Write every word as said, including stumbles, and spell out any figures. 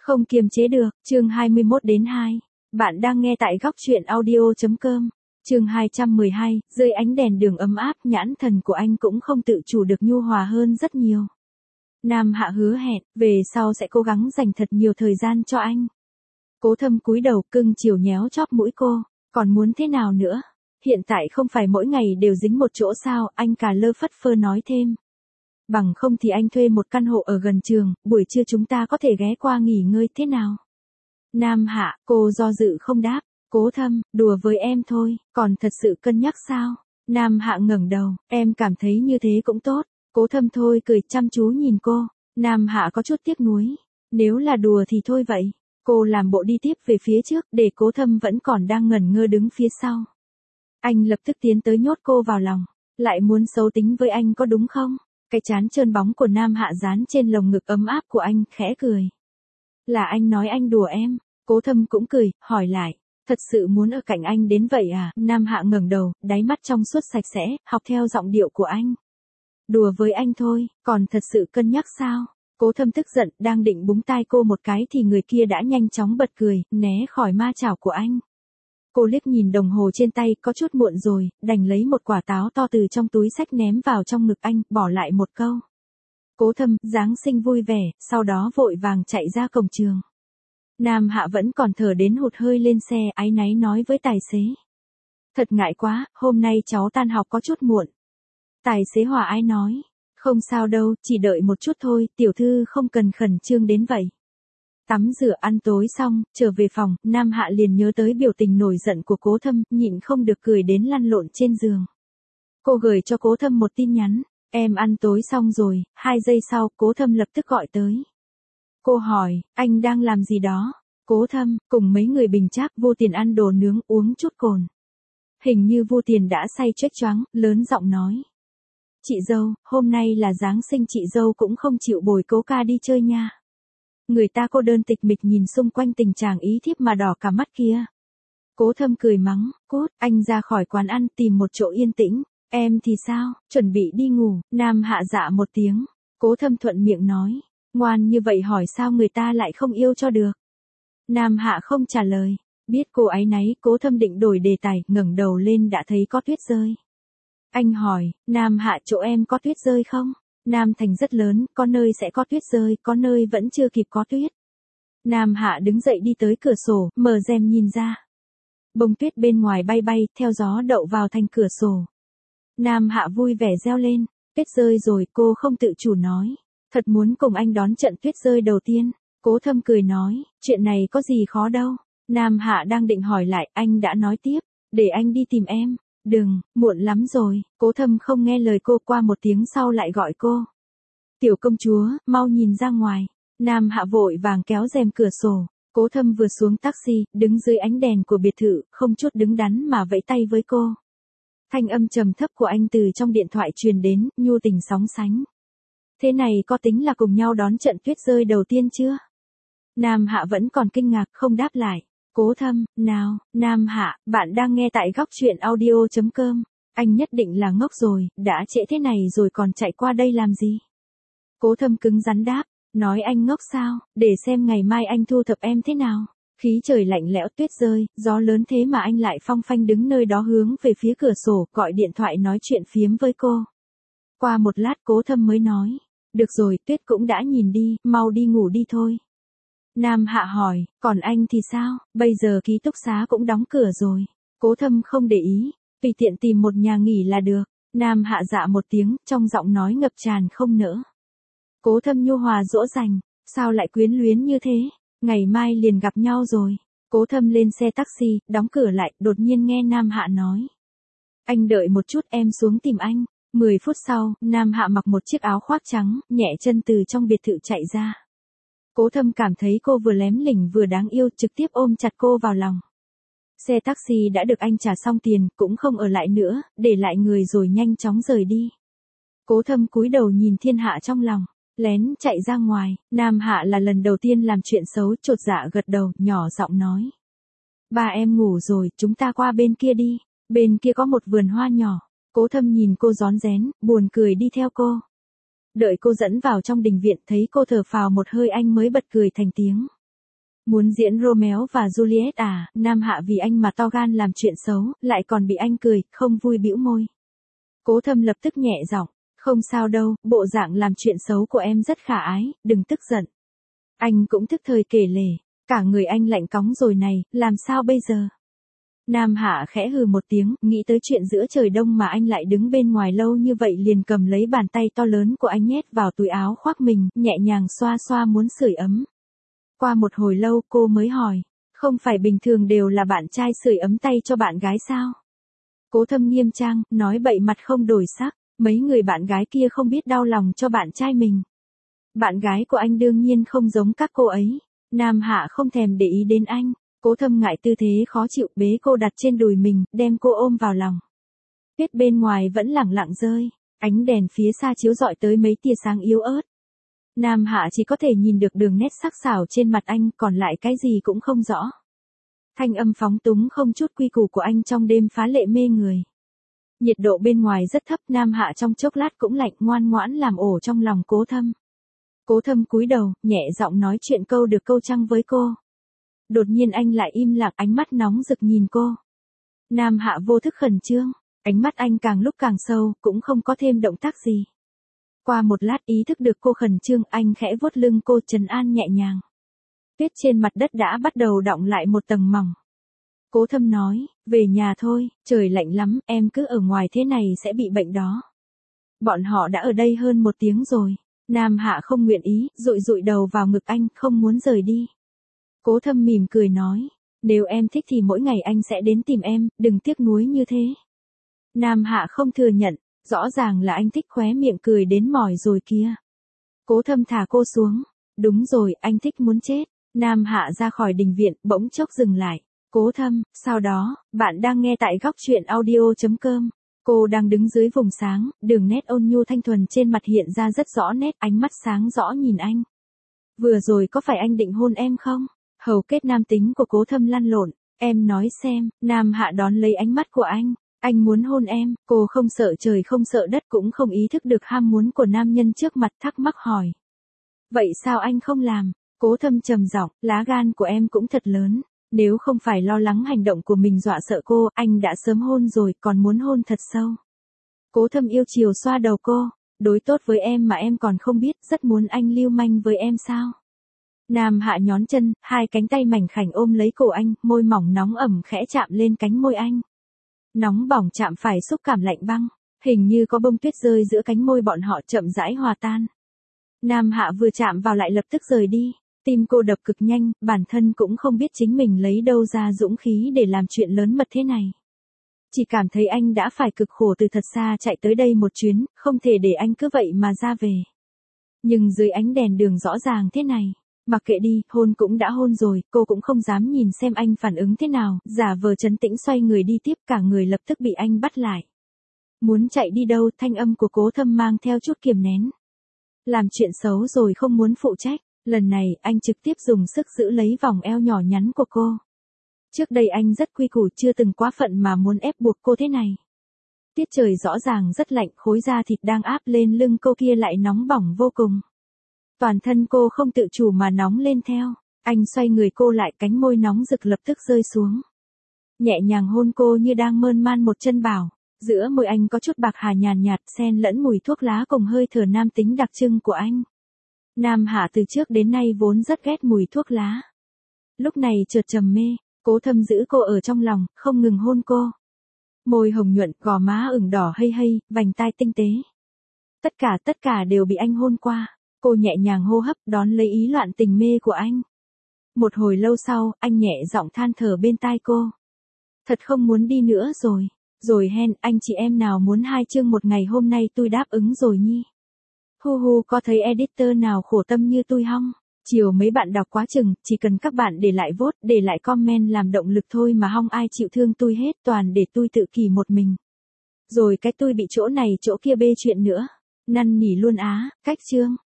Không kiềm chế được, chương hai mươi mốt đến hai. Bạn đang nghe tại góc truyện audio.com. Chương hai trăm mười hai, dưới ánh đèn đường ấm áp, nhãn thần của anh cũng không tự chủ được nhu hòa hơn rất nhiều. Nam Hạ hứa hẹn, về sau sẽ cố gắng dành thật nhiều thời gian cho anh. Cố Thâm cúi đầu cưng chiều nhéo chóp mũi cô, còn muốn thế nào nữa? Hiện tại không phải mỗi ngày đều dính một chỗ sao, anh cả lơ phất phơ nói thêm. Bằng không thì anh thuê một căn hộ ở gần trường, buổi trưa chúng ta có thể ghé qua nghỉ ngơi thế nào? Nam Hạ, cô do dự không đáp. Cố Thâm, đùa với em thôi, còn thật sự cân nhắc sao? Nam Hạ ngẩng đầu, em cảm thấy như thế cũng tốt. Cố Thâm thôi cười chăm chú nhìn cô. Nam Hạ có chút tiếc nuối. Nếu là đùa thì thôi vậy. Cô làm bộ đi tiếp về phía trước, để Cố Thâm vẫn còn đang ngẩn ngơ đứng phía sau. Anh lập tức tiến tới nhốt cô vào lòng. Lại muốn xấu tính với anh có đúng không? Cái trán trơn bóng của Nam Hạ dán trên lồng ngực ấm áp của anh, khẽ cười. Là anh nói anh đùa em. Cố Thâm cũng cười, hỏi lại. Thật sự muốn ở cạnh anh đến vậy à? Nam Hạ ngẩng đầu, đáy mắt trong suốt sạch sẽ, học theo giọng điệu của anh. Đùa với anh thôi, còn thật sự cân nhắc sao? Cố Thâm tức giận, đang định búng tai cô một cái thì người kia đã nhanh chóng bật cười, né khỏi ma chảo của anh. Cô liếc nhìn đồng hồ trên tay, có chút muộn rồi, đành lấy một quả táo to từ trong túi xách ném vào trong ngực anh, bỏ lại một câu. Cố Thâm, Giáng sinh vui vẻ, sau đó vội vàng chạy ra cổng trường. Nam Hạ vẫn còn thở đến hụt hơi lên xe, áy náy nói với tài xế. Thật ngại quá, hôm nay cháu tan học có chút muộn. Tài xế hòa ái nói. Không sao đâu, chỉ đợi một chút thôi, tiểu thư không cần khẩn trương đến vậy. Tắm rửa ăn tối xong, trở về phòng, Nam Hạ liền nhớ tới biểu tình nổi giận của Cố Thâm, nhịn không được cười đến lăn lộn trên giường. Cô gửi cho Cố Thâm một tin nhắn, em ăn tối xong rồi, hai giây sau, Cố Thâm lập tức gọi tới. Cô hỏi, anh đang làm gì đó? Cố Thâm, cùng mấy người bình trác Vô Tiền ăn đồ nướng uống chút cồn. Hình như Vô Tiền đã say choếch choáng, lớn giọng nói. Chị dâu, hôm nay là Giáng sinh, chị dâu cũng không chịu bồi Cố ca đi chơi nha. Người ta cô đơn tịch mịch nhìn xung quanh tình chàng ý thiếp mà đỏ cả mắt kia. Cố Thâm cười mắng, cút, anh ra khỏi quán ăn tìm một chỗ yên tĩnh. Em thì sao, chuẩn bị đi ngủ. Nam Hạ dạ một tiếng. Cố Thâm thuận miệng nói. Ngoan như vậy hỏi sao người ta lại không yêu cho được. Nam Hạ không trả lời. Biết cô áy náy, Cố Thâm định đổi đề tài, ngẩng đầu lên đã thấy có tuyết rơi. Anh hỏi, Nam Hạ chỗ em có tuyết rơi không? Nam Thành rất lớn, có nơi sẽ có tuyết rơi, có nơi vẫn chưa kịp có tuyết. Nam Hạ đứng dậy đi tới cửa sổ, mở rèm nhìn ra. Bông tuyết bên ngoài bay bay, theo gió đậu vào thành cửa sổ. Nam Hạ vui vẻ reo lên, tuyết rơi rồi, cô không tự chủ nói. Thật muốn cùng anh đón trận tuyết rơi đầu tiên. Cố Thâm cười nói, chuyện này có gì khó đâu. Nam Hạ đang định hỏi lại, anh đã nói tiếp, để anh đi tìm em. Đừng, muộn lắm rồi. Cố Thâm không nghe lời cô, qua một tiếng sau lại gọi cô. Tiểu công chúa, mau nhìn ra ngoài. Nam Hạ vội vàng kéo rèm cửa sổ. Cố Thâm vừa xuống taxi, đứng dưới ánh đèn của biệt thự, không chút đứng đắn mà vẫy tay với cô. Thanh âm trầm thấp của anh từ trong điện thoại truyền đến, nhu tình sóng sánh. Thế này có tính là cùng nhau đón trận tuyết rơi đầu tiên chưa? Nam Hạ vẫn còn kinh ngạc, không đáp lại. Cố Thâm, nào, Nam Hạ, bạn đang nghe tại góc truyện audio.com. Anh nhất định là ngốc rồi, đã trễ thế này rồi còn chạy qua đây làm gì? Cố Thâm cứng rắn đáp, nói anh ngốc sao, để xem ngày mai anh thu thập em thế nào. Khí trời lạnh lẽo, tuyết rơi, gió lớn thế mà anh lại phong phanh đứng nơi đó hướng về phía cửa sổ, gọi điện thoại nói chuyện phiếm với cô. Qua một lát Cố Thâm mới nói, được rồi, tuyết cũng đã nhìn đi, mau đi ngủ đi thôi. Nam Hạ hỏi, còn anh thì sao, bây giờ ký túc xá cũng đóng cửa rồi. Cố Thâm không để ý, tùy tiện tìm một nhà nghỉ là được. Nam Hạ dạ một tiếng, trong giọng nói ngập tràn không nỡ. Cố Thâm nhu hòa dỗ dành, sao lại quyến luyến như thế, ngày mai liền gặp nhau rồi. Cố Thâm lên xe taxi, đóng cửa lại, đột nhiên nghe Nam Hạ nói. Anh đợi một chút, em xuống tìm anh. Mười phút sau, Nam Hạ mặc một chiếc áo khoác trắng, nhẹ chân từ trong biệt thự chạy ra. Cố Thâm cảm thấy cô vừa lém lỉnh vừa đáng yêu, trực tiếp ôm chặt cô vào lòng. Xe taxi đã được anh trả xong tiền, cũng không ở lại nữa, để lại người rồi nhanh chóng rời đi. Cố Thâm cúi đầu nhìn thiên hạ trong lòng, lén chạy ra ngoài. Nam Hạ là lần đầu tiên làm chuyện xấu, chột dạ gật đầu, nhỏ giọng nói. Ba em ngủ rồi, chúng ta qua bên kia đi, bên kia có một vườn hoa nhỏ. Cố Thâm nhìn cô rón rén, buồn cười đi theo cô. Đợi cô dẫn vào trong đình viện thấy cô thở phào một hơi anh mới bật cười thành tiếng. Muốn diễn Romeo và Juliet à, Nam Hạ vì anh mà to gan làm chuyện xấu, lại còn bị anh cười, không vui bĩu môi. Cố Thâm lập tức nhẹ giọng, không sao đâu, bộ dạng làm chuyện xấu của em rất khả ái, đừng tức giận. Anh cũng thức thời kể lể, cả người anh lạnh cóng rồi này, làm sao bây giờ? Nam Hạ khẽ hừ một tiếng, nghĩ tới chuyện giữa trời đông mà anh lại đứng bên ngoài lâu như vậy liền cầm lấy bàn tay to lớn của anh nhét vào túi áo khoác mình, nhẹ nhàng xoa xoa muốn sưởi ấm. Qua một hồi lâu cô mới hỏi, không phải bình thường đều là bạn trai sưởi ấm tay cho bạn gái sao? Cố Thâm nghiêm trang, nói bậy mặt không đổi sắc, mấy người bạn gái kia không biết đau lòng cho bạn trai mình. Bạn gái của anh đương nhiên không giống các cô ấy. Nam Hạ không thèm để ý đến anh. Cố Thâm ngại tư thế khó chịu bế cô đặt trên đùi mình, đem cô ôm vào lòng. Tuyết bên ngoài vẫn lẳng lặng rơi, ánh đèn phía xa chiếu rọi tới mấy tia sáng yếu ớt. Nam Hạ chỉ có thể nhìn được đường nét sắc sảo trên mặt anh, còn lại cái gì cũng không rõ. Thanh âm phóng túng không chút quy củ của anh trong đêm phá lệ mê người. Nhiệt độ bên ngoài rất thấp, Nam Hạ trong chốc lát cũng lạnh, ngoan ngoãn làm ổ trong lòng Cố Thâm. Cố Thâm cúi đầu, nhẹ giọng nói chuyện câu được câu trăng với cô. Đột nhiên anh lại im lặng, ánh mắt nóng rực nhìn cô. Nam Hạ vô thức khẩn trương, ánh mắt anh càng lúc càng sâu, cũng không có thêm động tác gì. Qua một lát ý thức được cô khẩn trương, anh khẽ vuốt lưng cô trấn an nhẹ nhàng. Tuyết trên mặt đất đã bắt đầu đọng lại một tầng mỏng. Cố Thâm nói, về nhà thôi, trời lạnh lắm, em cứ ở ngoài thế này sẽ bị bệnh đó. Bọn họ đã ở đây hơn một tiếng rồi. Nam Hạ không nguyện ý, dụi dụi đầu vào ngực anh, không muốn rời đi. Cố Thâm mỉm cười nói, nếu em thích thì mỗi ngày anh sẽ đến tìm em, đừng tiếc nuối như thế. Nam Hạ không thừa nhận, rõ ràng là anh thích, khóe miệng cười đến mỏi rồi kia. Cố Thâm thả cô xuống, đúng rồi, anh thích muốn chết. Nam Hạ ra khỏi đình viện, bỗng chốc dừng lại. Cố Thâm, sau đó, bạn đang nghe tại góc truyện audio.com. Cô đang đứng dưới vùng sáng, đường nét ôn nhu thanh thuần trên mặt hiện ra rất rõ nét, ánh mắt sáng rõ nhìn anh. Vừa rồi có phải anh định hôn em không? Hầu kết nam tính của Cố Thâm lăn lộn, em nói xem. Nam Hạ đón lấy ánh mắt của anh, anh muốn hôn em. Cô không sợ trời không sợ đất, cũng không ý thức được ham muốn của nam nhân trước mặt, thắc mắc hỏi. Vậy sao anh không làm? Cố Thâm trầm giọng, lá gan của em cũng thật lớn. Nếu không phải lo lắng hành động của mình dọa sợ cô, anh đã sớm hôn rồi, còn muốn hôn thật sâu. Cố Thâm yêu chiều xoa đầu cô, đối tốt với em mà em còn không biết, rất muốn anh lưu manh với em sao? Nam Hạ nhón chân, hai cánh tay mảnh khảnh ôm lấy cổ anh, môi mỏng nóng ẩm khẽ chạm lên cánh môi anh. Nóng bỏng chạm phải xúc cảm lạnh băng, hình như có bông tuyết rơi giữa cánh môi bọn họ chậm rãi hòa tan. Nam Hạ vừa chạm vào lại lập tức rời đi. Tim cô đập cực nhanh, bản thân cũng không biết chính mình lấy đâu ra dũng khí để làm chuyện lớn mật thế này. Chỉ cảm thấy anh đã phải cực khổ từ thật xa chạy tới đây một chuyến, không thể để anh cứ vậy mà ra về. Nhưng dưới ánh đèn đường rõ ràng thế này, mặc kệ đi, hôn cũng đã hôn rồi, cô cũng không dám nhìn xem anh phản ứng thế nào, giả vờ trấn tĩnh xoay người đi tiếp, cả người lập tức bị anh bắt lại. Muốn chạy đi đâu? Thanh âm của Cố Thâm mang theo chút kiềm nén. Làm chuyện xấu rồi không muốn phụ trách. Lần này, anh trực tiếp dùng sức giữ lấy vòng eo nhỏ nhắn của cô. Trước đây anh rất quy củ, chưa từng quá phận mà muốn ép buộc cô thế này. Tiết trời rõ ràng rất lạnh, khối da thịt đang áp lên lưng cô kia lại nóng bỏng vô cùng. Toàn thân cô không tự chủ mà nóng lên theo. Anh xoay người cô lại, cánh môi nóng rực lập tức rơi xuống. Nhẹ nhàng hôn cô như đang mơn man một chân bảo. Giữa môi anh có chút bạc hà nhàn nhạt, xen lẫn mùi thuốc lá cùng hơi thở nam tính đặc trưng của anh. Nam Hạ từ trước đến nay vốn rất ghét mùi thuốc lá. Lúc này chợt trầm mê, Cố Thâm giữ cô ở trong lòng, không ngừng hôn cô. Môi hồng nhuận, gò má ửng đỏ hây hây, vành tai tinh tế. Tất cả tất cả đều bị anh hôn qua. Cô nhẹ nhàng hô hấp, đón lấy ý loạn tình mê của anh. Một hồi lâu sau, anh nhẹ giọng than thở bên tai cô. Thật không muốn đi nữa rồi. Rồi hen, anh chị em nào muốn hai chương một ngày hôm nay tôi đáp ứng rồi nhi. Hu hu, có thấy editor nào khổ tâm như tôi không? Chiều mấy bạn đọc quá chừng, chỉ cần các bạn để lại vote, để lại comment làm động lực thôi mà không ai chịu thương tôi hết, toàn để tôi tự kỷ một mình. Rồi cái tôi bị chỗ này chỗ kia bê chuyện nữa. Năn nỉ luôn á, cách chương.